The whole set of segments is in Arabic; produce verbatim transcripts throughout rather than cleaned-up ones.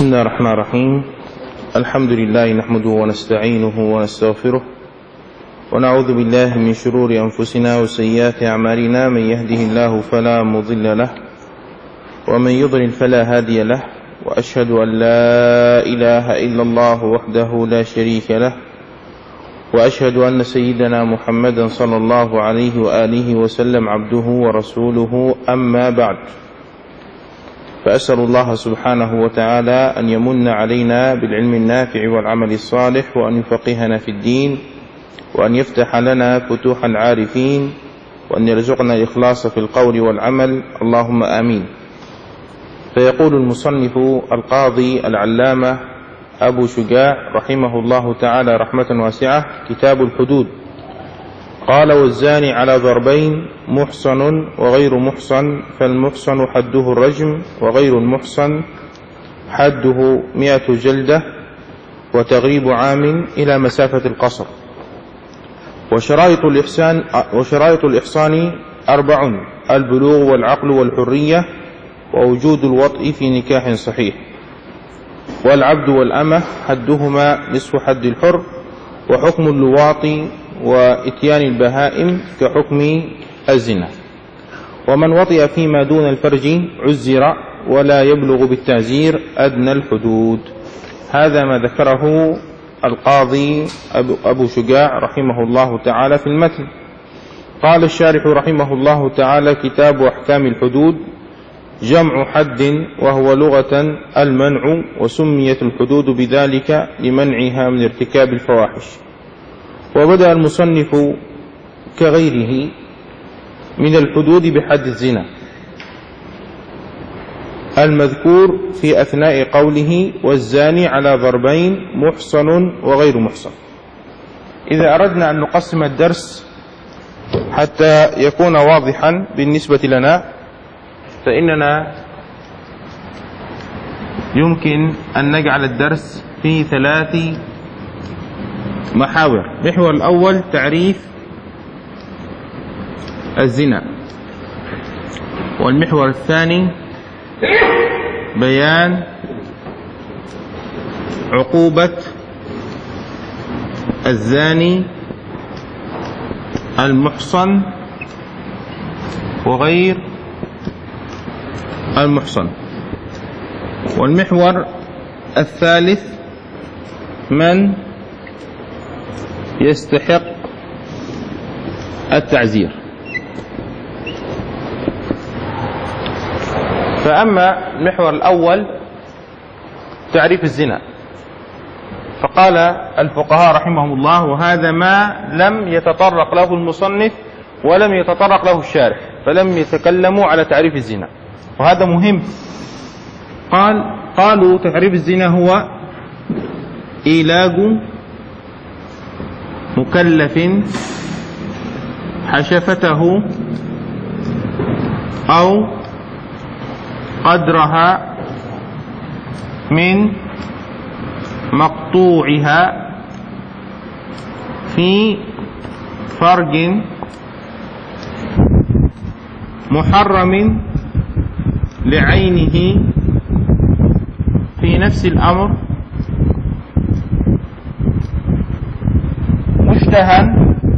بسم الله الرحمن الرحيم. الحمد لله نحمده ونستعينه ونستغفره ونعوذ بالله من شرور أنفسنا وسيئات أعمالنا. من يهده الله فلا مضل له ومن يضلل فلا هادي له، وأشهد أن لا إله إلا الله وحده لا شريك له، وأشهد أن سيدنا محمدا صلى الله عليه وآله وسلم عبده ورسوله. أما بعد، فأسأل الله سبحانه وتعالى أن يمن علينا بالعلم النافع والعمل الصالح، وأن يفقهنا في الدين، وأن يفتح لنا فتوح العارفين، وأن يرزقنا الإخلاص في القول والعمل، اللهم آمين. فيقول المصنف القاضي العلامة أبو شجاع رحمه الله تعالى رحمة واسعة: كتاب الحدود. قال: والزاني على ضربين: محصن وغير محصن، فالمحصن حده الرجم، وغير المحصن حده مئة جلدة وتغريب عام إلى مسافة القصر. وشرائط الإحسان, وشرائط الإحصان أربع: البلوغ والعقل والحرية، ووجود الوطء في نكاح صحيح. والعبد والأمة حدهما نصف حد الحر، وحكم اللواط وإتيان البهائم كحكم الزنا. ومن وطئ فيما دون الفرج عزر، ولا يبلغ بالتعزير أدنى الحدود. هذا ما ذكره القاضي أبو شجاع رحمه الله تعالى في المتن. قال الشارح رحمه الله تعالى: كتاب أحكام الحدود جمع حد، وهو لغة المنع، وسميت الحدود بذلك لمنعها من ارتكاب الفواحش. وبدأ المصنف كغيره من الحدود بحد الزنا المذكور في أثناء قوله: والزاني على ضربين: محصن وغير محصن. إذا أردنا أن نقسم الدرس حتى يكون واضحا بالنسبة لنا، فإننا يمكن أن نجعل الدرس في ثلاث محاور. المحور الأول تعريف الزنا، والمحور الثاني بيان عقوبة الزاني المحصن وغير المحصن. والمحور الثالث من يستحق التعزير. فأما المحور الأول تعريف الزنا، فقال الفقهاء رحمهم الله: وهذا ما لم يتطرق له المصنف ولم يتطرق له الشارح، فلم يتكلموا على تعريف الزنا، وهذا مهم. قال قالوا تعريف الزنا هو إيلاج مكلف حشفته أو قدرها من مقطوعها في فرج محرم لعينه في نفس الأمر مشتهى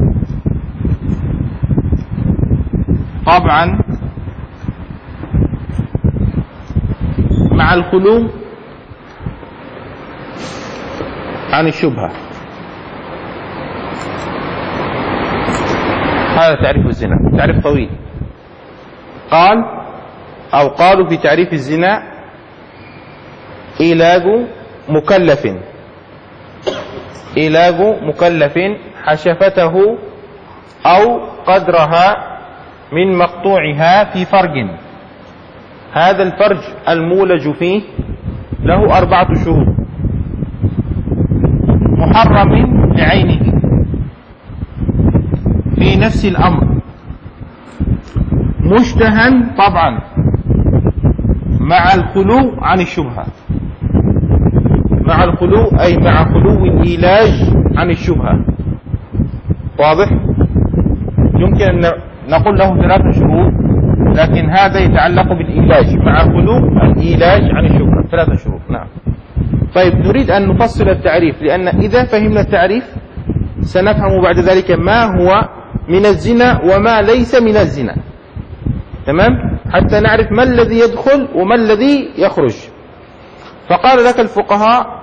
طبعا مع الخلو عن الشبهة. هذا تعريف الزنا، تعريف طويل. قال أو قالوا في تعريف الزنا: إيلاج مكلف إيلاج مكلف حشفته أو قدرها من مقطوعها في فرج. هذا الفرج المولج فيه له أربعة شهور، محرم لعينه في نفس الأمر، مشتهى طبعا مع الخلو عن الشبهة. مع الخلو أي مع خلو الإيلاج عن الشبهة. واضح؟ يمكن أن نقول له ثلاثة شروط، لكن هذا يتعلق بالإيلاج مع خلو الإيلاج عن الشبهة. ثلاثة شروط. نعم. طيب نريد أن نفصل التعريف، لأن إذا فهمنا التعريف سنفهم بعد ذلك ما هو من الزنا وما ليس من الزنا، تمام؟ حتى نعرف ما الذي يدخل وما الذي يخرج. فقال لك الفقهاء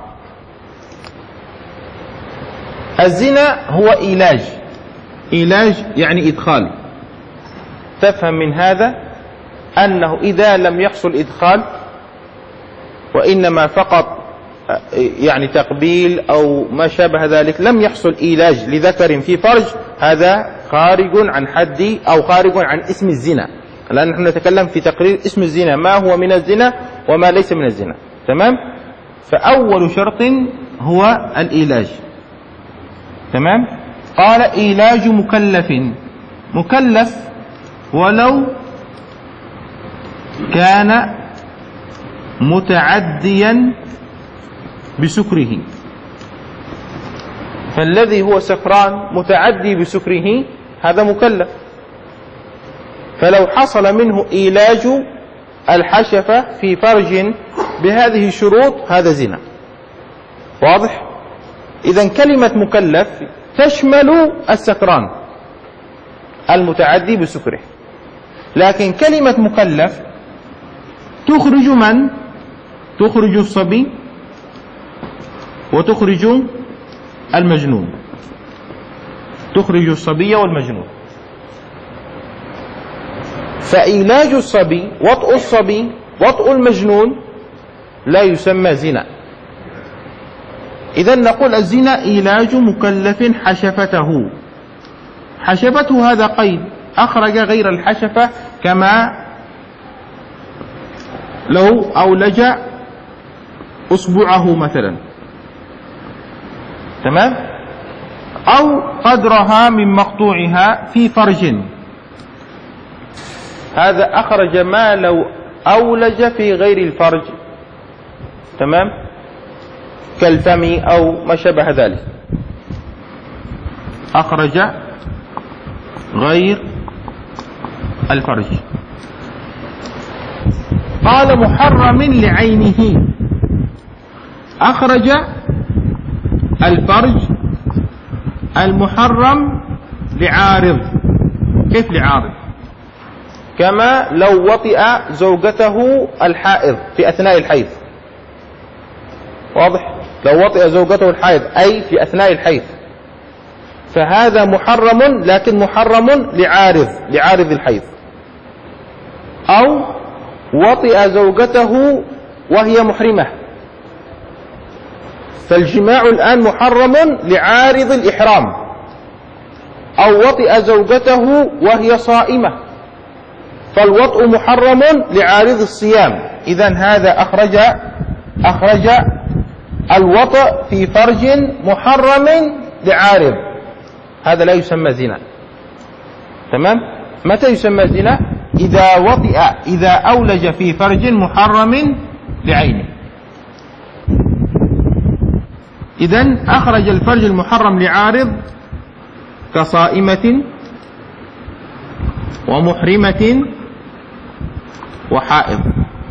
الزنا هو إيلاج، إيلاج يعني إدخال. تفهم من هذا أنه إذا لم يحصل إدخال وإنما فقط يعني تقبيل أو ما شابه ذلك، لم يحصل إيلاج لذكر في فرج، هذا خارج عن حد أو خارج عن اسم الزنا. الآن نحن نتكلم في تقرير اسم الزنا، ما هو من الزنا وما ليس من الزنا، تمام؟ فأول شرط هو الإيلاج، تمام؟ قال إيلاج مكلف، مكلف ولو كان متعديا بسكره، فالذي هو سكران متعدي بسكره هذا مكلف. فلو حصل منه إيلاج الحشفة في فرج بهذه الشروط هذا زنا، واضح؟ إذن كلمة مكلف تشمل السكران المتعدي بسكره، لكن كلمة مكلف تخرج من؟ تخرج الصبي وتخرج المجنون، تخرج الصبي والمجنون. فإيلاج الصبي، وطء الصبي، وطء المجنون لا يسمى زنا. إذن نقول الزنا إيلاج مكلف حشفته. حشفته هذا قيد، أخرج غير الحشفة، كما لو أولج أصبعه مثلا، تمام؟ أو قدرها من مقطوعها في فرج، هذا أخرج ما لو أولج في غير الفرج، تمام؟ كالفم أو ما شابه ذلك، أخرج غير الفرج. قال محرم لعينه، أخرج الفرج المحرم لعارض. كيف لعارض؟ كما لو وطئ زوجته الحائض في أثناء الحيض، واضح؟ لو وطئ زوجته الحائض أي في أثناء الحيض، فهذا محرم، لكن محرم لعارض، لعارض الحيض. أو وطئ زوجته وهي محرمة، فالجماع الآن محرم لعارض الإحرام. أو وطئ زوجته وهي صائمة، فالوطء محرم لعارض الصيام. إذن هذا أخرج أخرج الوطء في فرج محرم لعارض، هذا لا يسمى زنا، تمام؟ متى يسمى زنا؟ إذا وطئ، إذا أولج في فرج محرم لعينه. إذن أخرج الفرج المحرم لعارض كصائمة ومحرمة وحائض،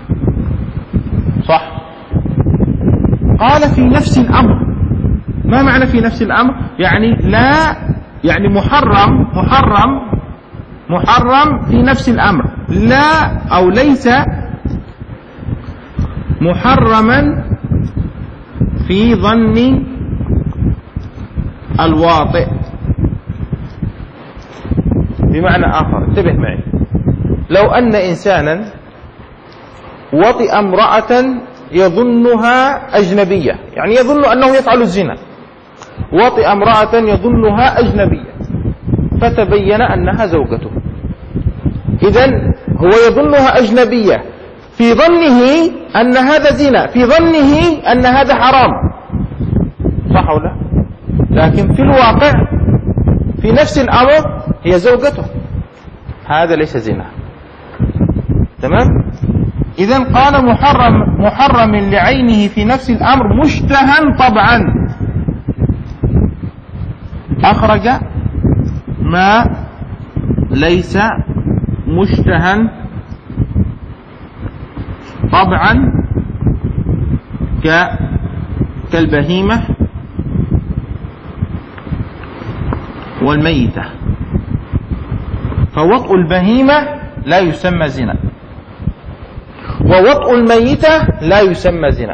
صح؟ قال في نفس الأمر. ما معنى في نفس الأمر؟ يعني لا، يعني محرم محرم محرم في نفس الأمر، لا أو ليس محرما في ظن الواطئ. بمعنى آخر، انتبه معي، لو أن إنسانا وطئ امرأة يظنها أجنبية، يعني يظن أنه يفعل الزنا، وطئ امرأة يظنها أجنبية فتبين أنها زوجته، إذن هو يظنها أجنبية في ظنه أن هذا زنا، في ظنه أن هذا حرام، صح ولا؟ لكن في الواقع في نفس الأمر هي زوجته، هذا ليس زنا، تمام؟ إذن قال محرم محرم لعينه في نفس الأمر مشتهى طبعا، أخرج ما ليس مشتهى طبعا كالبهيمة والميتة. فوطء البهيمة لا يسمى زنا، ووطء الميتة لا يسمى زنا.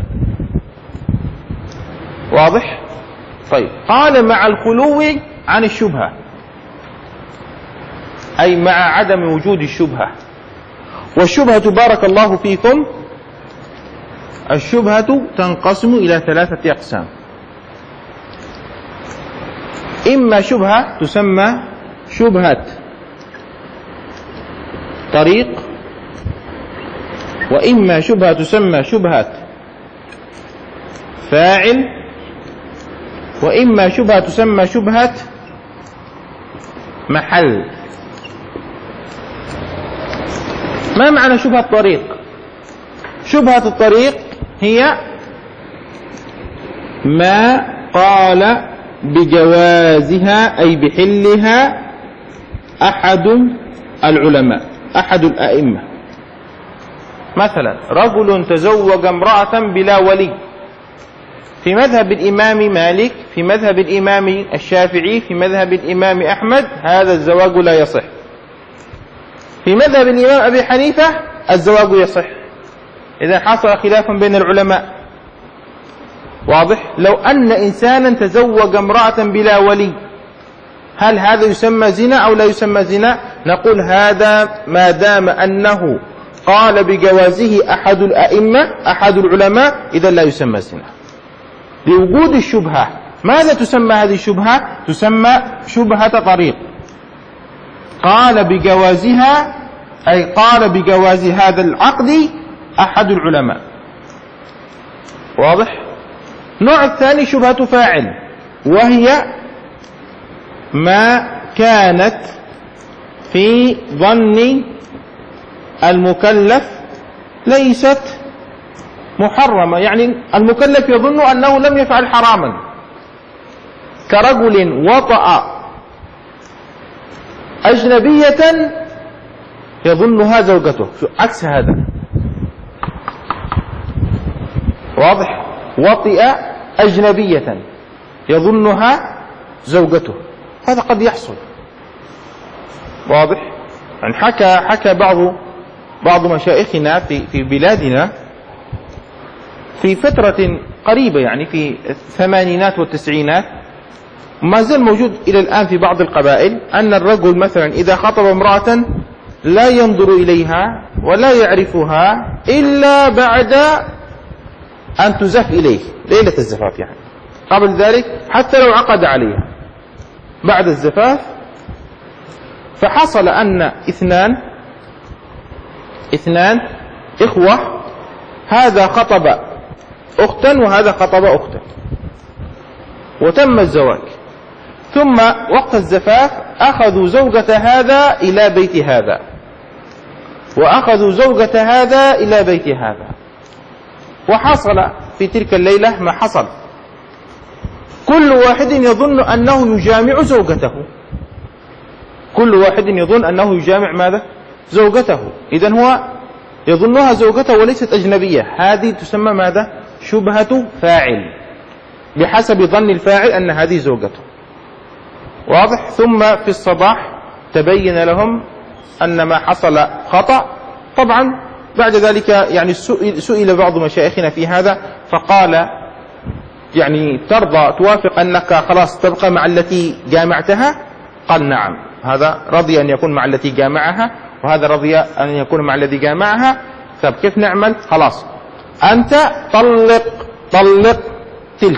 واضح؟ طيب، قال مع الخلو عن الشبهة، أي مع عدم وجود الشبهة. والشبهة بارك الله فيكم، الشبهة تنقسم إلى ثلاثة أقسام: إما شبهة تسمى شبهة طريق، وإما شبهة تسمى شبهة فاعل، وإما شبهة تسمى شبهة محل. ما معنى شبهة الطريق؟ شبهة الطريق هي ما قال بجوازها أي بحلها أحد العلماء، أحد الأئمة. مثلا رجل تزوج امرأة بلا ولي، في مذهب الإمام مالك، في مذهب الإمام الشافعي، في مذهب الإمام أحمد هذا الزواج لا يصح. في مذهب الإمام أبي حنيفة الزواج يصح. إذا حصل خلاف بين العلماء. واضح؟ لو أن إنسانا تزوج امرأة بلا ولي، هل هذا يسمى زنا أو لا يسمى زنا؟ نقول هذا ما دام أنه قال بجوازه أحد الأئمة، أحد العلماء، إذا لا يسمى زنا لوجود الشبهة. ماذا تسمى هذه الشبهة؟ تسمى شبهة طريق. قال بجوازها أي قال بجواز هذا العقد أحد العلماء. واضح؟ النوع الثاني شبهة فاعل، وهي ما كانت في ظن المكلف ليست محرمة، يعني المكلف يظن أنه لم يفعل حراما، كرجل وطأ أجنبية يظنها زوجته، عكس هذا. واضح؟ وطئ أجنبية يظنها زوجته، هذا قد يحصل. واضح؟ يعني حكى حكى بعض بعض مشايخنا في في بلادنا في فترة قريبة، يعني في الثمانينات والتسعينات، ما زال موجود إلى الآن في بعض القبائل، أن الرجل مثلا إذا خطب امرأة لا ينظر إليها ولا يعرفها إلا بعد أن تزف إليه، ليلة الزفاف يعني. قبل ذلك حتى لو عقد عليها بعد الزفاف. فحصل أن اثنان اثنان إخوة، هذا خطب أختا وهذا خطب أختا، وتم الزواج. ثم وقت الزفاف أخذوا زوجة هذا إلى بيت هذا، وأخذوا زوجة هذا إلى بيت هذا، وحصل في تلك الليلة ما حصل. كل واحد يظن أنه يجامع زوجته، كل واحد يظن أنه يجامع ماذا؟ زوجته. إذن هو يظنها زوجته وليست أجنبية. هذه تسمى ماذا؟ شبهة فاعل، بحسب ظن الفاعل أن هذه زوجته. واضح؟ ثم في الصباح تبين لهم أن ما حصل خطأ. طبعا بعد ذلك يعني سئل, سئل بعض مشايخنا في هذا، فقال يعني ترضى توافق أنك خلاص تبقى مع التي جامعتها؟ قال نعم، هذا رضي أن يكون مع التي جامعها، وهذا رضي أن يكون مع الذي جامعها. طب كيف نعمل؟ خلاص أنت طلق طلق تلك،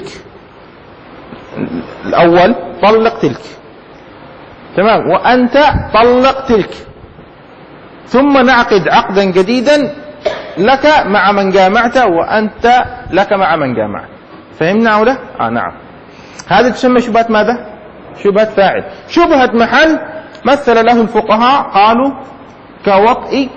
الأول طلق تلك، تمام، وأنت طلق تلك، ثم نعقد عقدا جديدا لك مع من جامعت وأنت لك مع من جامعت. فهمنا أو لا؟ آه نعم. هذه تسمى شبهة ماذا؟ شبهة فاعل. شبهة محل مثل له الفقهاء، قالوا كوطئ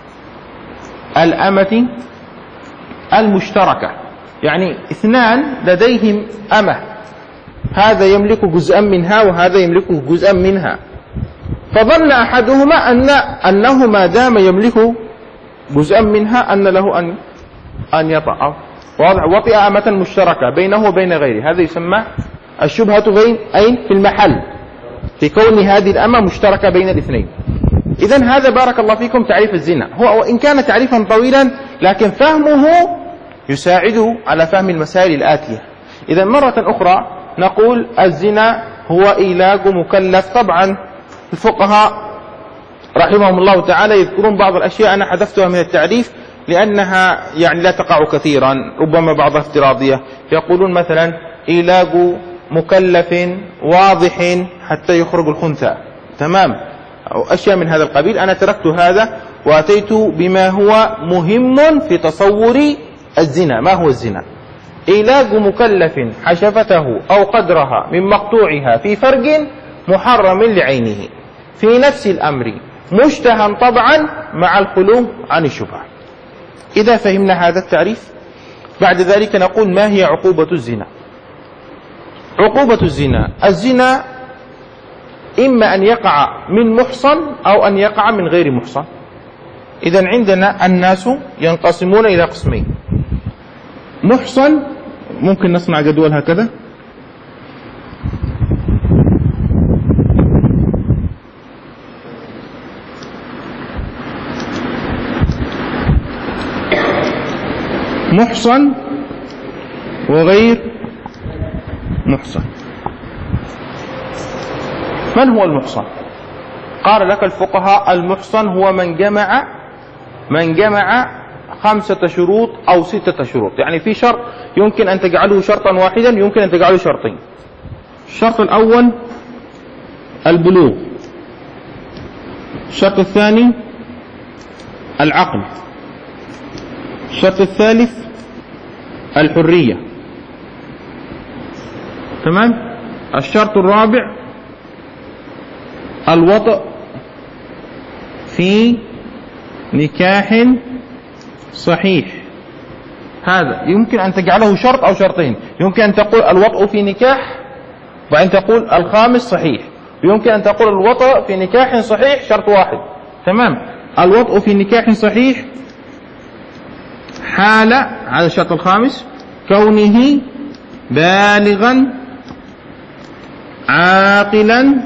الأمة المشتركة، يعني اثنان لديهم أمة، هذا يملك جزءا منها وهذا يملك جزءا منها، فظن أحدهما أن أنه ما دام يملك جزءا منها أن له أن أن يطأ واضح. وطئ أمة مشتركة بينه وبين غيره، هذا يسمى الشبهة بين أين في المحل، في كون هذه الأمة مشتركة بين الاثنين. إذن هذا بارك الله فيكم تعريف الزنا، هو وإن كان تعريفا طويلا لكن فهمه يساعده على فهم المسائل الآتية. إذن مرة أخرى نقول الزنا هو إيلاج مكلف. طبعا الفقهاء رحمهم الله تعالى يذكرون بعض الأشياء أنا حذفتها من التعريف لأنها يعني لا تقع كثيرا، ربما بعضها افتراضية. يقولون مثلا إيلاج مكلف واضح حتى يخرج الخنثى، تمام، أو أشياء من هذا القبيل. أنا تركت هذا وأتيت بما هو مهم في تصور الزنا. ما هو الزنا؟ إيلاج مكلف حشفته أو قدرها من مقطوعها في فرج محرم لعينه في نفس الأمر مشتهى طبعا مع الخلو عن الشبهة. إذا فهمنا هذا التعريف بعد ذلك نقول ما هي عقوبة الزنا. عقوبة الزنا، الزنا إما أن يقع من محصن أو أن يقع من غير محصن. إذن عندنا الناس ينقسمون إلى قسمين. محصن، ممكن نصنع جدول هكذا، محصن وغير محصن. من هو المحصن؟ قال لك الفقهاء المحصن هو من جمع من جمع خمسة شروط أو ستة شروط. يعني في شرط يمكن أن تجعله شرطا واحدا، يمكن أن تجعله شرطين. الشرط الأول البلوغ، الشرط الثاني العقل، الشرط الثالث الحرية، تمام. الشرط الرابع الوطء في نكاح صحيح. هذا يمكن أن تجعله شرط أو شرطين، يمكن أن تقول الوطء في نكاح وأن تقول الخامس صحيح، ويمكن أن تقول الوطء في نكاح صحيح شرط واحد، تمام. الوطء في نكاح صحيح حال، هذا الشرط الخامس، كونه بالغا عاقلا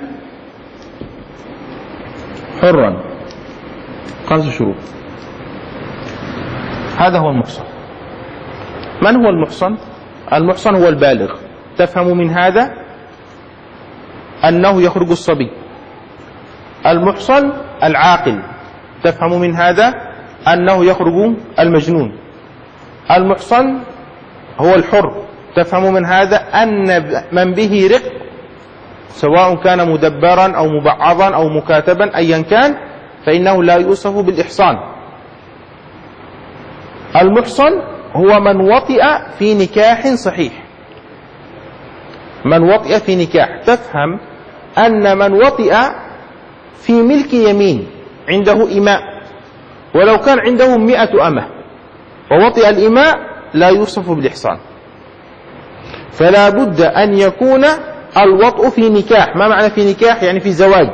حرا. خمس شروط. هذا هو المحصن. من هو المحصن؟ المحصن هو البالغ. تفهم من هذا أنه يخرج الصبي. المحصن العاقل. تفهم من هذا أنه يخرج المجنون. المحصن هو الحر. تفهم من هذا أن من به رق سواء كان مدبرا أو مبعضا أو مكاتبا أيا كان فإنه لا يوصف بالإحصان. المحصن هو من وطئ في نكاح صحيح. من وطئ في نكاح، تفهم أن من وطئ في ملك يمين عنده إماء، ولو كان عنده مئة أمة ووطئ الإماء لا يوصف بالإحصان. فلا بد أن يكون الوطء في نكاح. ما معنى في نكاح؟ يعني في زواج.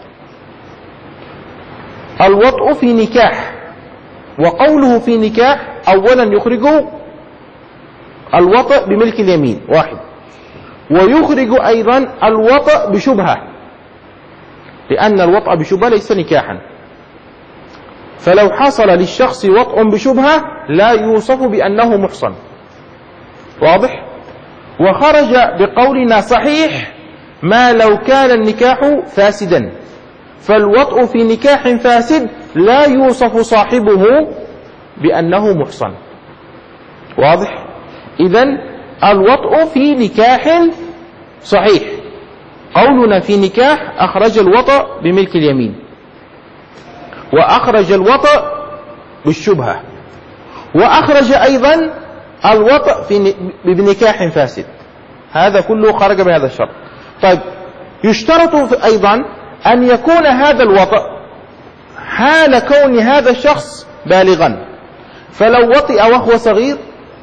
الوطء في نكاح، وقوله في نكاح أولا يخرج الوطء بملك اليمين واحد، ويخرج أيضا الوطء بشبهة، لأن الوطء بشبهة ليس نكاحا. فلو حصل للشخص وطء بشبهة لا يوصف بأنه محصن. واضح؟ وخرج بقولنا صحيح ما لو كان النكاح فاسدا، فالوطء في نكاح فاسد لا يوصف صاحبه بأنه محصن. واضح؟ إذن الوطء في نكاح صحيح. قولنا في نكاح أخرج الوطء بملك اليمين، وأخرج الوطء بالشبهة، وأخرج أيضا الوطء في بنكاح فاسد. هذا كله خرج بهذا الشرط. طيب، يشترط أيضا أن يكون هذا الوطء حال كون هذا الشخص بالغا. فلو وطئ وهو صغير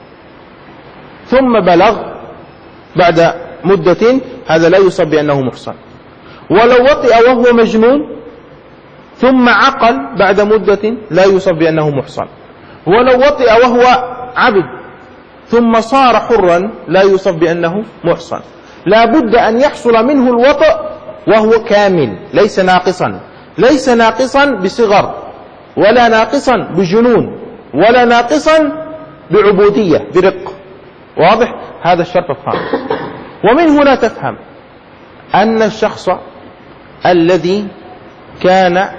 ثم بلغ بعد مدة هذا لا يصب بأنه محصن. ولو وطئ وهو مجنون ثم عقل بعد مدة لا يصب بأنه محصن. ولو وطئ وهو عبد ثم صار حرا لا يوصف بأنه محصن. لا بد أن يحصل منه الوطء وهو كامل، ليس ناقصا، ليس ناقصا بصغر، ولا ناقصا بجنون، ولا ناقصا بعبودية برق. واضح؟ هذا الشرط الخامس. ومن هنا تفهم أن الشخص الذي كان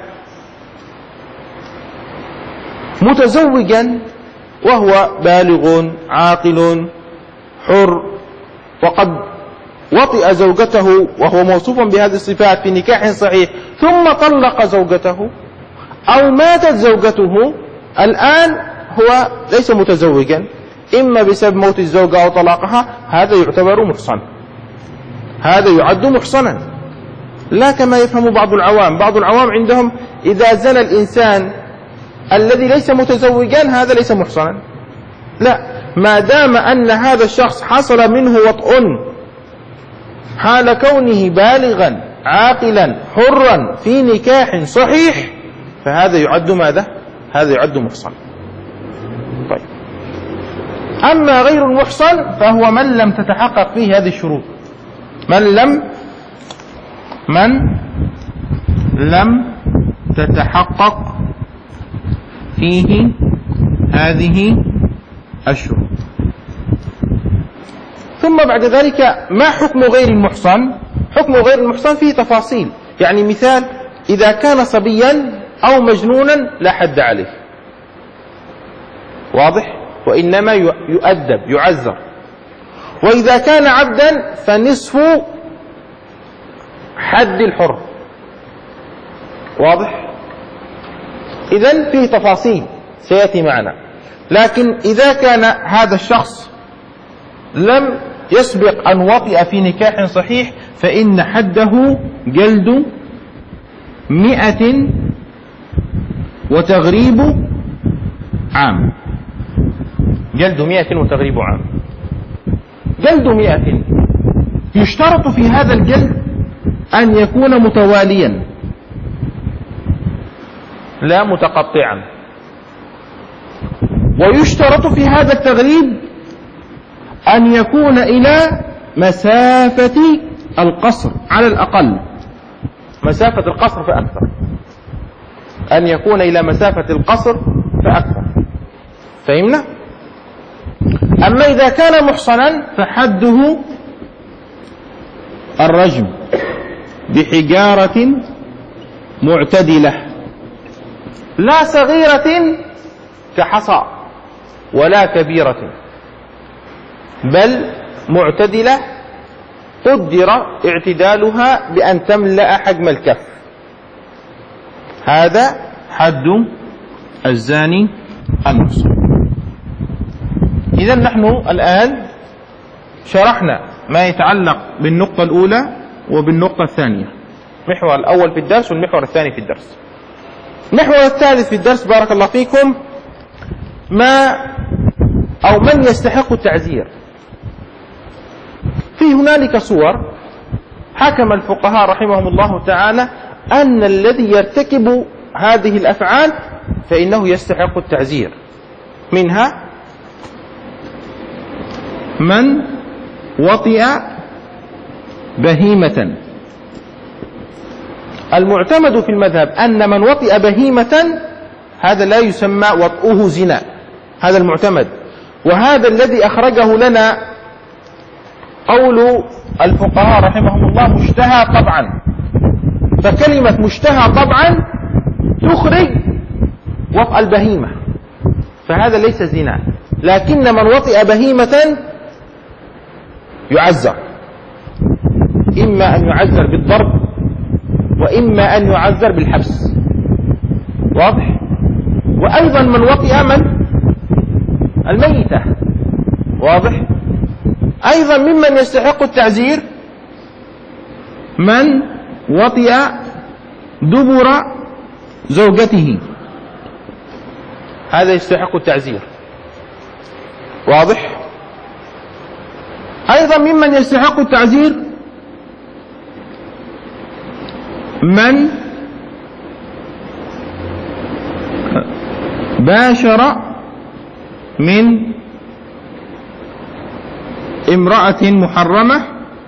متزوجا وهو بالغ عاقل حر وقد وطئ زوجته وهو موصوف بهذه الصفات في نكاح صحيح ثم طلق زوجته أو ماتت زوجته، الآن هو ليس متزوجا إما بسبب موت الزوجة أو طلاقها، هذا يعتبر محصن، هذا يعد محصنا. لا كما يفهم بعض العوام. بعض العوام عندهم إذا زنى الإنسان الذي ليس متزوجا هذا ليس محصنا. لا، ما دام أن هذا الشخص حصل منه وطء حال كونه بالغا عاقلا حرا في نكاح صحيح فهذا يعد ماذا؟ هذا يعد محصن. طيب، أما غير المحصن فهو من لم تتحقق فيه هذه الشروط، من لم من لم تتحقق فيه هذه الشروط. ثم بعد ذلك ما حكم غير المحصن؟ حكم غير المحصن فيه تفاصيل. يعني مثال، إذا كان صبيا أو مجنونا لا حد عليه، واضح؟ وإنما يؤدب يعذر. وإذا كان عبدا فنصف حد الحر، واضح؟ إذن فيه تفاصيل سيأتي معنا. لكن إذا كان هذا الشخص لم يسبق أن وطئ في نكاح صحيح فإن حده جلد مئة وتغريب عام. جلد مئة وتغريب عام. جلد مئة يشترط في هذا الجلد أن يكون متواليا لا متقطعا، ويشترط في هذا التغريب أن يكون إلى مسافة القصر على الأقل، مسافة القصر فأكثر، أن يكون إلى مسافة القصر فأكثر. فهمنا؟ أما إذا كان محصنا فحده الرجم بحجارة معتدلة لا صغيرة كحصى ولا كبيرة، بل معتدلة قدر اعتدالها بأن تملأ حجم الكف. هذا حد الزاني المحصن. إذن نحن الآن شرحنا ما يتعلق بالنقطة الأولى وبالنقطة الثانية، المحور الأول في الدرس والمحور الثاني في الدرس. المحور الثالث في الدرس بارك الله فيكم ما أو من يستحق التعزير. في هنالك صور حكم الفقهاء رحمهم الله تعالى أن الذي يرتكب هذه الأفعال فإنه يستحق التعزير. منها من وطئ بهيمة. المعتمد في المذهب أن من وطئ بهيمة هذا لا يسمى وطئه زنا، هذا المعتمد. وهذا الذي أخرجه لنا قول الفقهاء رحمهم الله مشتهى طبعا، فكلمة مشتهى طبعا تخرج وطئ البهيمة، فهذا ليس زنا. لكن من وطئ بهيمة يعذر، إما أن يعذر بالضرب وإما أن يعذر بالحبس، واضح؟ وأيضا من وطئ من الميتة، واضح؟ أيضا ممن يستحق التعزير من وطئ دبر زوجته، هذا يستحق التعزير، واضح؟ أيضا ممن يستحق التعزير من باشر من امرأة محرمة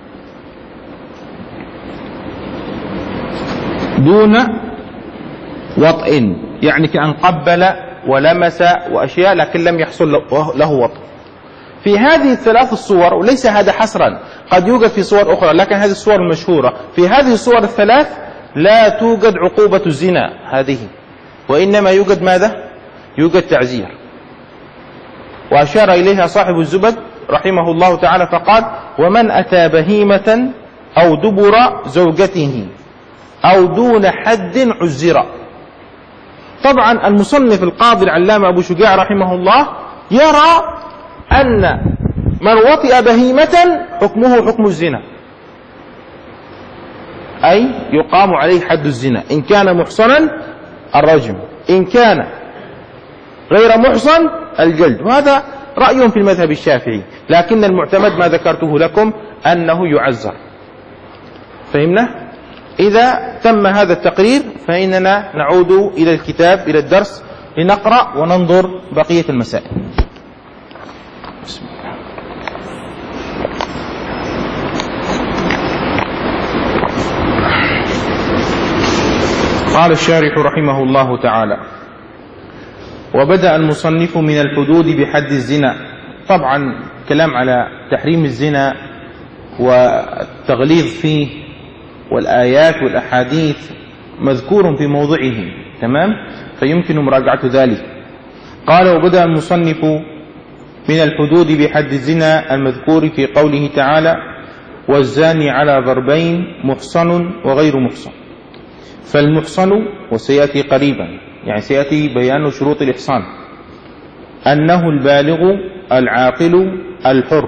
دون وطئ، يعني كأن قبل ولمس وأشياء لكن لم يحصل له وطئ. في هذه الثلاث الصور، وليس هذا حصرا، قد يوجد في صور أخرى، لكن هذه الصور المشهورة، في هذه الصور الثلاث لا توجد عقوبة الزنا هذه، وإنما يوجد ماذا؟ يوجد تعزير. وأشار إليها صاحب الزبد رحمه الله تعالى فقال: ومن أتى بهيمة أو دبر زوجته أو دون حد عزر. طبعا المصنف القاضي العلامة أبو شجاع رحمه الله يرى أن من وطئ بهيمة حكمه حكم الزنا، أي يقام عليه حد الزنا، إن كان محصنا الرجم، إن كان غير محصن الجلد. وهذا رأي في المذهب الشافعي، لكن المعتمد ما ذكرته لكم أنه يعزر. فهمنا؟ إذا تم هذا التقرير فإننا نعود إلى الكتاب، إلى الدرس، لنقرأ وننظر بقية المسائل. بسم الله. قال الشارح رحمه الله تعالى: وبدأ المصنف من الحدود بحد الزنا. طبعا كلام على تحريم الزنا والتغليظ فيه والآيات والأحاديث مذكور في موضعه، تمام، فيمكن مراجعة ذلك. قال: وبدأ المصنف من الحدود بحد الزنا المذكور في قوله تعالى: والزاني على ضربين محصن وغير محصن. فالمحصن، وسيأتي قريبا، يعني سيأتي بيان شروط الإحصان، أنه البالغ العاقل الحر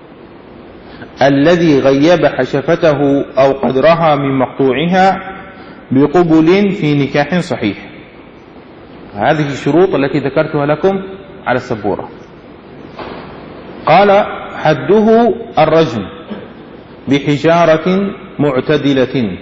الذي غيب حشفته أو قدرها من مقطوعها بقبل في نكاح صحيح. هذه الشروط التي ذكرتها لكم على السبورة. قال: حده الرجم بحجارة معتدلة.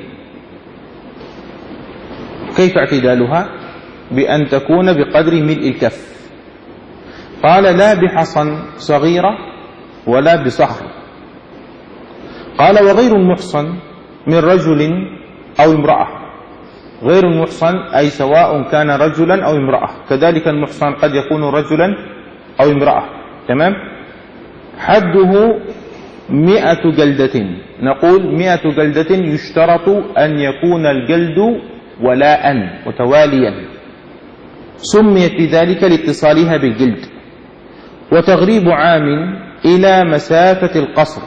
كيف اعتدالها؟ بأن تكون بقدر ملء الكف. قال: لا بحصن صغيرة ولا بصخر. قال: وغير المحصن من رجل أو امرأة. غير المحصن أي سواء كان رجلا أو امرأة، كذلك المحصن قد يكون رجلا أو امرأة، تمام. حده مئة جلدة. نقول مئة جلدة يشترط أن يكون الجلد ولاء متواليا، سميت بذلك لاتصالها بالجلد. وتغريب عام إلى مسافة القصر،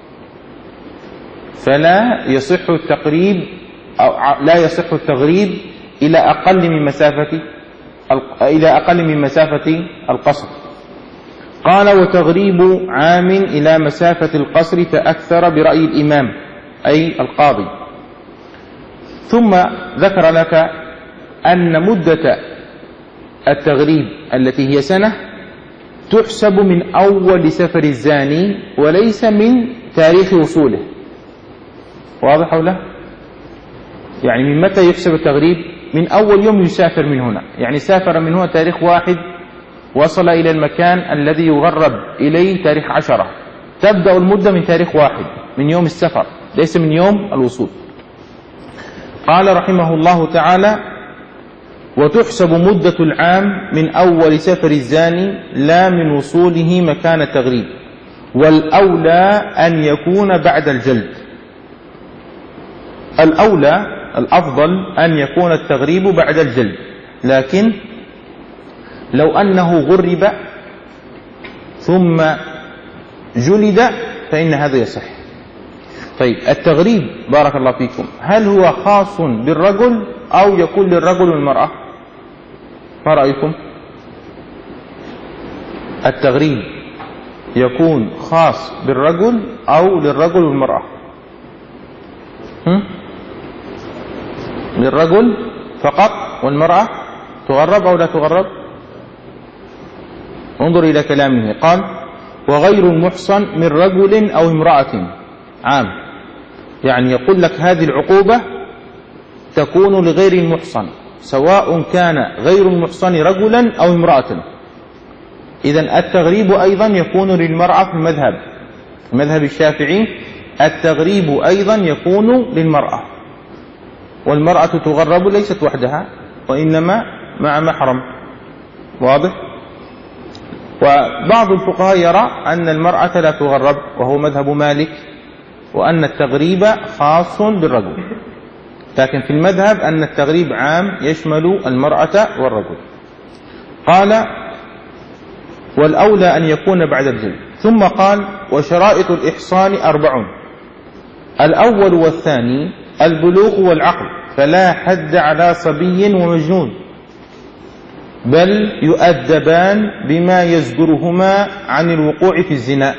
فلا يصح التقريب أو لا يصح التغريب إلى أقل من مسافة إلى أقل من مسافة القصر. قال: وتغريب عام إلى مسافة القصر فأكثر برأي الإمام أي القاضي. ثم ذكر لك أن مدة التغريب التي هي سنة تحسب من أول سفر الزاني وليس من تاريخ وصوله. واضح أو لا؟ يعني من متى يحسب التغريب؟ من أول يوم يسافر من هنا، يعني سافر من هنا تاريخ واحد، وصل إلى المكان الذي يغرب إليه تاريخ عشرة، تبدأ المدة من تاريخ واحد، من يوم السفر، ليس من يوم الوصول. قال رحمه الله تعالى: وتحسب مدة العام من أول سفر الزاني لا من وصوله مكان التغريب، والأولى أن يكون بعد الجلد. الأولى الأفضل أن يكون التغريب بعد الجلد، لكن لو أنه غرب ثم جلد فإن هذا يصح. طيب التغريب بارك الله فيكم هل هو خاص بالرجل أو يكون للرجل والمرأة؟ ما رأيكم؟ التغريب يكون خاص بالرجل أو للرجل والمرأة؟ هم؟ للرجل فقط، والمرأة تغرب أو لا تغرب؟ انظر إلى كلامه. قال: وغير المحصن من رجل أو امرأة عام، يعني يقول لك هذه العقوبة تكون لغير المحصن سواء كان غير المحصن رجلا أو امرأة. إذن التغريب أيضا يكون للمرأة في المذهب، المذهب الشافعي التغريب أيضا يكون للمرأة، والمرأة تغرب ليست وحدها وإنما مع محرم. واضح؟ وبعض الفقهاء يرى أن المرأة لا تغرب، وهو مذهب مالك، وأن التغريب خاص بالرجل، لكن في المذهب أن التغريب عام يشمل المرأة والرجل. قال والأولى أن يكون بعد الجلد. ثم قال وشرائط الإحصان أربع: الأول والثاني البلوغ والعقل، فلا حد على صبي ومجنون، بل يؤدبان بما يزجرهما عن الوقوع في الزنا.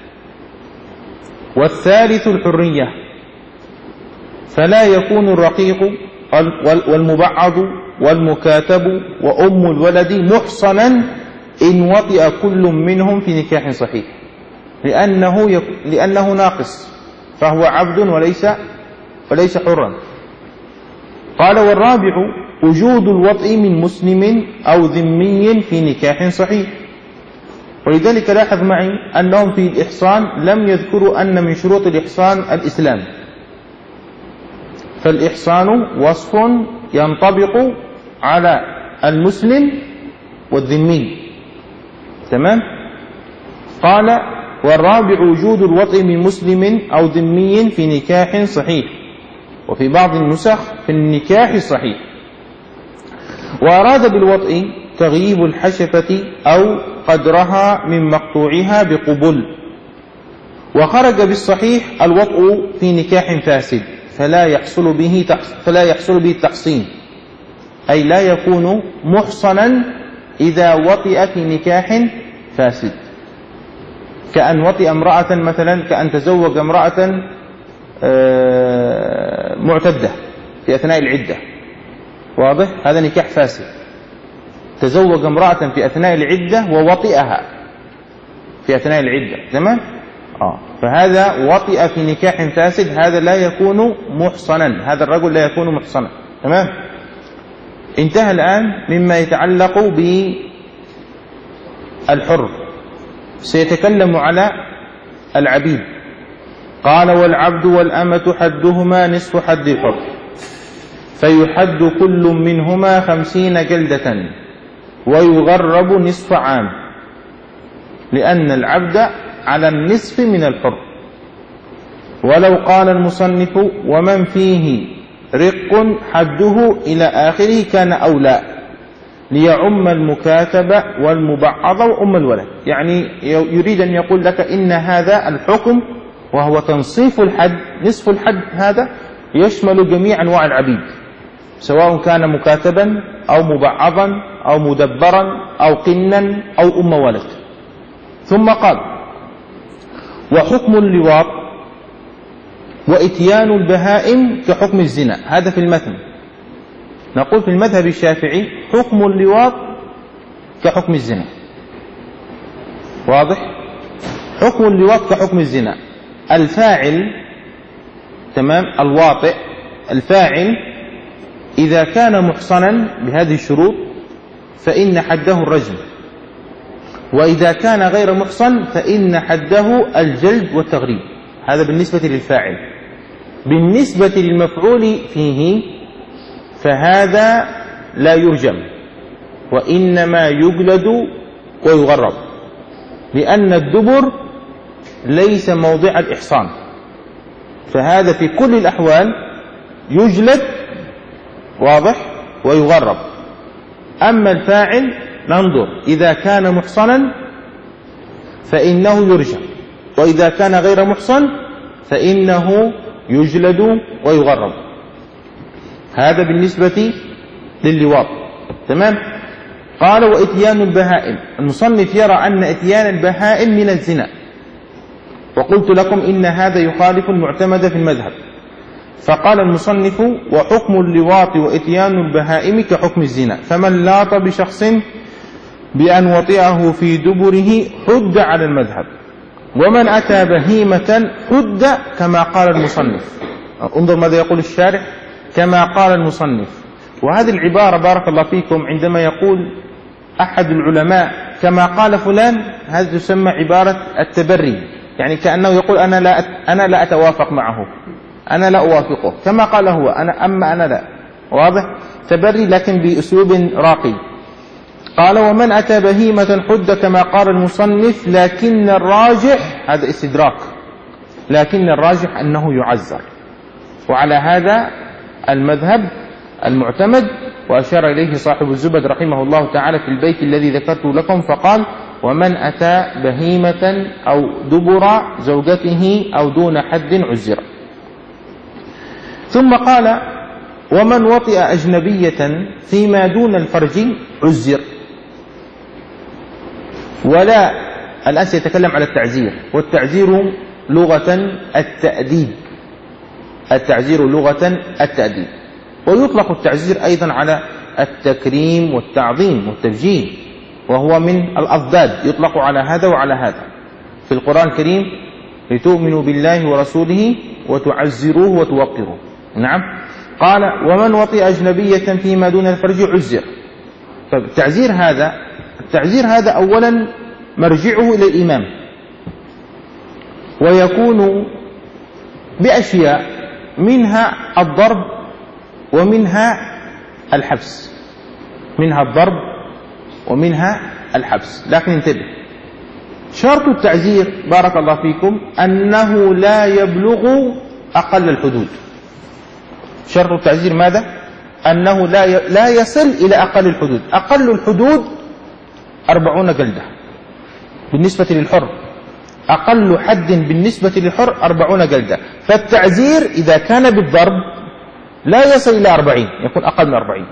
والثالث الحرية، فلا يكون الرقيق والمبعض والمكاتب وأم الولد محصنا إن وطئ كل منهم في نكاح صحيح، لأنه, يك... لأنه ناقص، فهو عبد وليس, وليس حرا. قال والرابع وجود الوطء من مسلم أو ذمي في نكاح صحيح. ولذلك لاحظ معي أنهم في الإحصان لم يذكروا أن من شروط الإحصان الإسلام، فالإحصان وصف ينطبق على المسلم والذمي. تمام؟ قال والرابع وجود الوطء من مسلم أو ذمي في نكاح صحيح، وفي بعض النسخ في النكاح الصحيح. وأراد بالوطء تغييب الحشفة أو قدرها من مقطوعها بقبل. وخرج بالصحيح الوطء في نكاح فاسد، فلا يحصل به فلا يحصل به التحصين، أي لا يكون محصنا إذا وطئ في نكاح فاسد، كأن وطئ امرأة مثلا، كأن تزوج امرأة معتدة في أثناء العدة. واضح؟ هذا نكاح فاسد. تزوج امرأة في أثناء العدة ووطئها في أثناء العدة. تمام؟ آه. فهذا وطئ في نكاح فاسد، هذا لا يكون محصنا، هذا الرجل لا يكون محصنا. تمام؟ انتهى الآن مما يتعلق بالحر. سيتكلم على العبيد. قال والعبد والأمة حدهما نصف حد الحر، فيحد كل منهما خمسين جلدة ويغرب نصف عام، لأن العبد على النصف من الحر. ولو قال المصنف ومن فيه رق حده إلى آخره كان أولى، ليعم المكاتب والمبعض وأم الولد. يعني يريد أن يقول لك إن هذا الحكم وهو تنصيف الحد، نصف الحد هذا يشمل جميع أنواع العبيد، سواء كان مكاتبا أو مبعضا أو مدبرا أو قنا أو أم ولد. ثم قال وحكم اللواط وإتيان البهائم كحكم الزنا. هذا في المتن. نقول في المذهب الشافعي حكم اللواط كحكم الزنا. واضح؟ حكم اللواط كحكم الزنا. الفاعل، تمام، الواطئ، الفاعل إذا كان محصنا بهذه الشروط فإن حده الرجم، وإذا كان غير محصن فإن حده الجلد والتغريب. هذا بالنسبة للفاعل. بالنسبة للمفعول فيه فهذا لا يرجم، وإنما يجلد ويغرب، لأن الدبر ليس موضع الإحصان، فهذا في كل الأحوال يجلد، واضح، ويغرب. أما الفاعل ننظر إذا كان محصنا فإنه يرجم، وإذا كان غير محصن فإنه يجلد ويغرب. هذا بالنسبة لللواط. تمام؟ قال وإتيان البهائم. المصنف يرى أن إتيان البهائم من الزنا، وقلت لكم إن هذا يخالف المعتمد في المذهب. فقال المصنف وحكم اللواط وإتيان البهائم كحكم الزنا، فمن لاط بشخص بأن وطئه في دبره حد على المذهب، ومن أتى بهيمة حد كما قال المصنف. انظر ماذا يقول الشارح، كما قال المصنف. وهذه العبارة بارك الله فيكم عندما يقول أحد العلماء كما قال فلان، هذا تسمى عبارة التبري، يعني كأنه يقول أنا لا أنا لا أتوافق معه، أنا لا أوافقه كما قال هو، أنا أما أنا لا. واضح؟ تبري لكن بأسلوب راقي. قال ومن أتى بهيمة حد كما قال المصنف، لكن الراجح، هذا استدراك، لكن الراجح أنه يعزر، وعلى هذا المذهب المعتمد. وأشار إليه صاحب الزبد رحمه الله تعالى في البيت الذي ذكرته لكم، فقال ومن أتى بهيمة أو دبر زوجته أو دون حد عزر. ثم قال ومن وطئ أجنبية فيما دون الفرج عزر. ولا الآن سيتكلم على التعزير، والتعزير لغة التأديب، التعزير لغة التأديب، ويطلق التعزير أيضا على التكريم والتعظيم والتبجيل، وهو من الأضداد، يطلق على هذا وعلى هذا في القرآن الكريم، لتؤمنوا بالله ورسوله وتعزروه وتوقروه. نعم. قال ومن وطئ أجنبية فيما دون الفرج عزر. فالتعزير هذا التعزير هذا أولا مرجعه إلى الإمام، ويكون بأشياء منها الضرب ومنها الحبس، منها الضرب ومنها الحبس. لكن انتبه، شرط التعزير بارك الله فيكم أنه لا يبلغ أقل الحدود. شرط التعزير ماذا؟ أنه لا لا يصل إلى أقل الحدود. أقل الحدود أربعون جلدة بالنسبة للحر، أقل حد بالنسبة للحر أربعون جلدة. فالتعزير إذا كان بالضرب لا يصل إلى أربعين، يكون أقل من أربعين.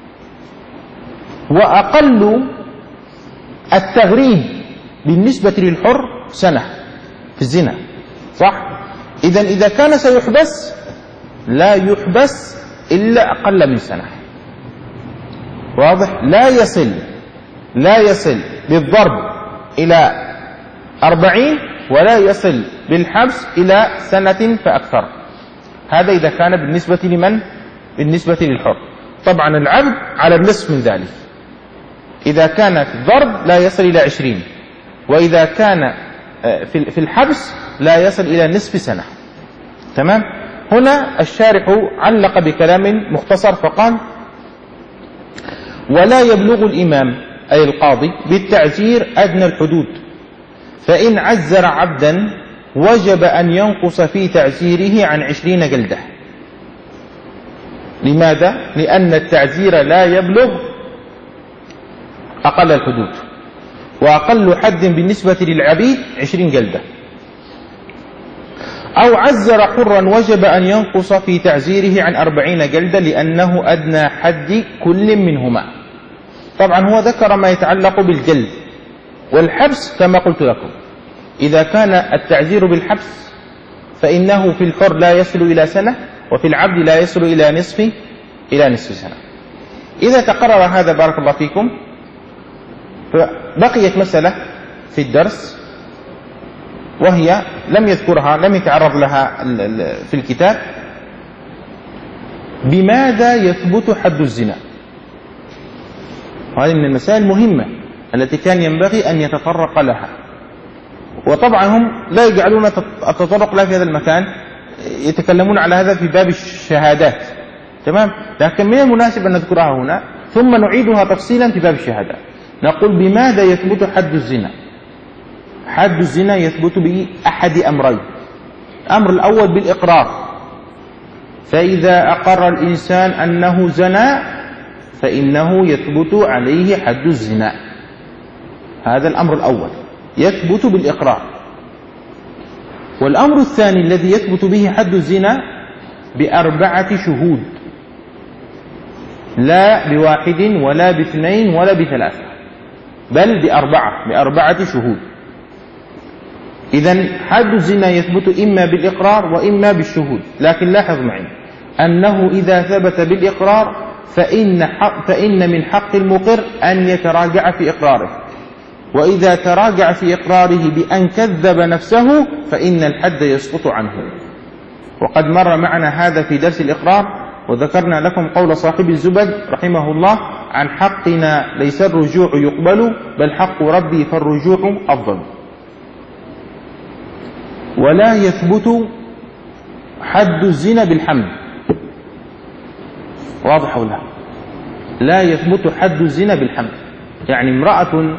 وأقل التغريب بالنسبة للحر سنة في الزنا، صح؟ إذن إذا كان سيحبس لا يحبس إلا أقل من سنة. واضح؟ لا يصل لا يصل بالضرب إلى أربعين، ولا يصل بالحبس إلى سنة فأكثر. هذا إذا كان بالنسبة لمن؟ بالنسبة للحر. طبعا العبد على النصف من ذلك، إذا كان في الضرب لا يصل إلى عشرين، وإذا كان في الحبس لا يصل إلى نصف سنة. تمام؟ هنا الشارح علق بكلام مختصر فقال ولا يبلغ الإمام أي القاضي بالتعزير أدنى الحدود، فإن عزر عبدا وجب أن ينقص في تعزيره عن عشرين جلدة. لماذا؟ لأن التعزير لا يبلغ أقل الحدود، وأقل حد بالنسبة للعبيد عشرين جلدة. أو عزر حرا وجب أن ينقص في تعزيره عن أربعين جلدة، لأنه أدنى حد كل منهما. طبعا هو ذكر ما يتعلق بالجلد والحبس كما قلت لكم. إذا كان التعزير بالحبس فإنه في الحر لا يصل إلى سنة، وفي العبد لا يصل إلى نصف إلى نصف سنة. إذا تقرر هذا بارك الله فيكم، فبقيت مسألة في الدرس، وهي لم يذكرها لم يتعرض لها في الكتاب: بماذا يثبت حد الزنا؟ هذه من المسائل المهمة التي كان ينبغي أن يتطرق لها. وطبعا هم لا يجعلون التطرق لها في هذا المكان، يتكلمون على هذا في باب الشهادات. تمام؟ لكن من المناسب أن نذكرها هنا ثم نعيدها تفصيلا في باب الشهادات. نقول بماذا يثبت حد الزنا؟ حد الزنا يثبت بأحد أمرين. الأمر الأول بالإقرار، فإذا أقر الإنسان أنه زنى فإنه يثبت عليه حد الزنا. هذا الأمر الأول يثبت بالإقرار. والأمر الثاني الذي يثبت به حد الزنا بأربعة شهود، لا بواحد ولا باثنين ولا بثلاثة، بل بأربعة بأربعة شهود. إذن حد الزنا يثبت إما بالإقرار وإما بالشهود. لكن لاحظ معي أنه إذا ثبت بالإقرار فإن, حق فإن من حق المقر أن يتراجع في إقراره، وإذا تراجع في إقراره بأن كذب نفسه فإن الحد يسقط عنه. وقد مر معنا هذا في درس الإقرار، وذكرنا لكم قول صاحب الزبد رحمه الله: عن حقنا ليس الرجوع يقبل، بل حق ربي فالرجوع أفضل. ولا يثبت حد الزنا بالحمل. واضح ولا لا؟ يثبت حد الزنا بالحمل، يعني امرأة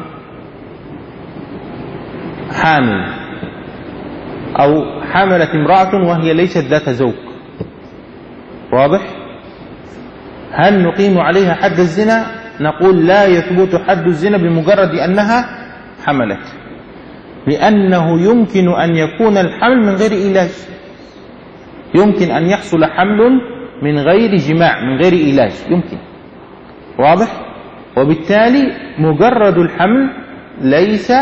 حامل أو حملت امرأة وهي ليست ذات زوج، واضح؟ هل نقيم عليها حد الزنا؟ نقول لا يثبت حد الزنا بمجرد أنها حملت، لأنه يمكن أن يكون الحمل من غير علاج، يمكن أن يحصل حمل من غير جماع من غير علاج، يمكن. واضح؟ وبالتالي مجرد الحمل ليس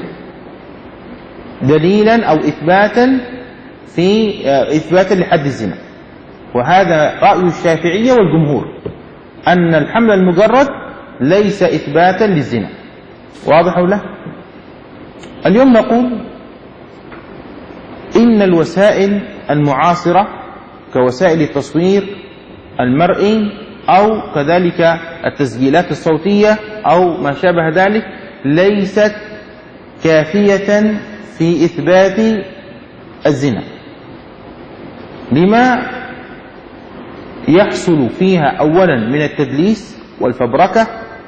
دليلا أو إثباتا في إثباتا لحد الزنا، وهذا رأي الشافعية والجمهور، أن الحمل المجرد ليس إثباتا للزنا. واضح ولا لا؟ اليوم نقول إن الوسائل المعاصرة كوسائل التصوير المرئي أو كذلك التسجيلات الصوتية أو ما شابه ذلك ليست كافية في إثبات الزنا، لما يحصل فيها أولا من التدليس والفبركة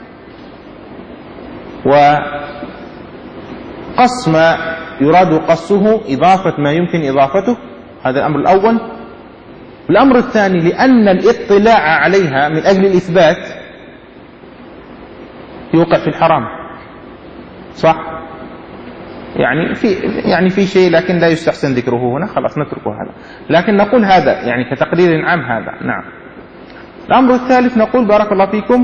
وقص ما يراد قصه، إضافة ما يمكن إضافته، هذا الأمر الأول. الأمر الثاني لأن الاطلاع عليها من أجل الإثبات يوقع في الحرام، صح؟ يعني في يعني في شيء لكن لا يستحسن ذكره هنا، خلاص نتركه هذا، لكن نقول هذا يعني كتقرير عام هذا. نعم. الأمر الثالث نقول بارك الله فيكم،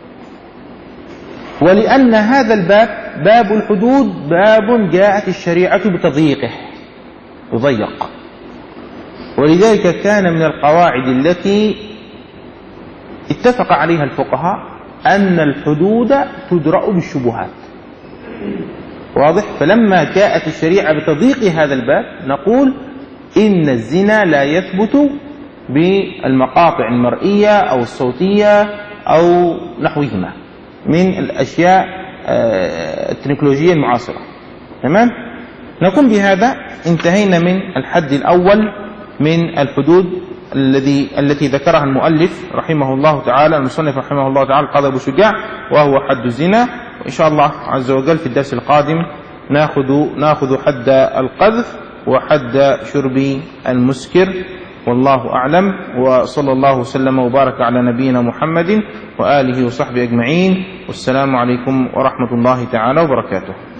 ولأن هذا الباب باب الحدود باب جاءت الشريعة بتضييقه، يضيق، ولذلك كان من القواعد التي اتفق عليها الفقهاء أن الحدود تدرأ بالشبهات. واضح؟ فلما جاءت الشريعة بتضييق هذا الباب نقول إن الزنا لا يثبت بالمقاطع المرئية أو الصوتية أو نحوهما من الأشياء التكنولوجية المعاصرة. تمام؟ نكون بهذا انتهينا من الحد الأول من الحدود الذي التي ذكرها المؤلف رحمه الله تعالى، المصنف رحمه الله تعالى القاضي أبو شجاع، وهو حد الزنا. وإن شاء الله عز وجل في الدرس القادم ناخذ ناخذ حد القذف وحد شرب المسكر، والله أعلم. وصلى الله وسلم وبارك على نبينا محمد وآله وصحبه أجمعين، والسلام عليكم ورحمة الله تعالى وبركاته.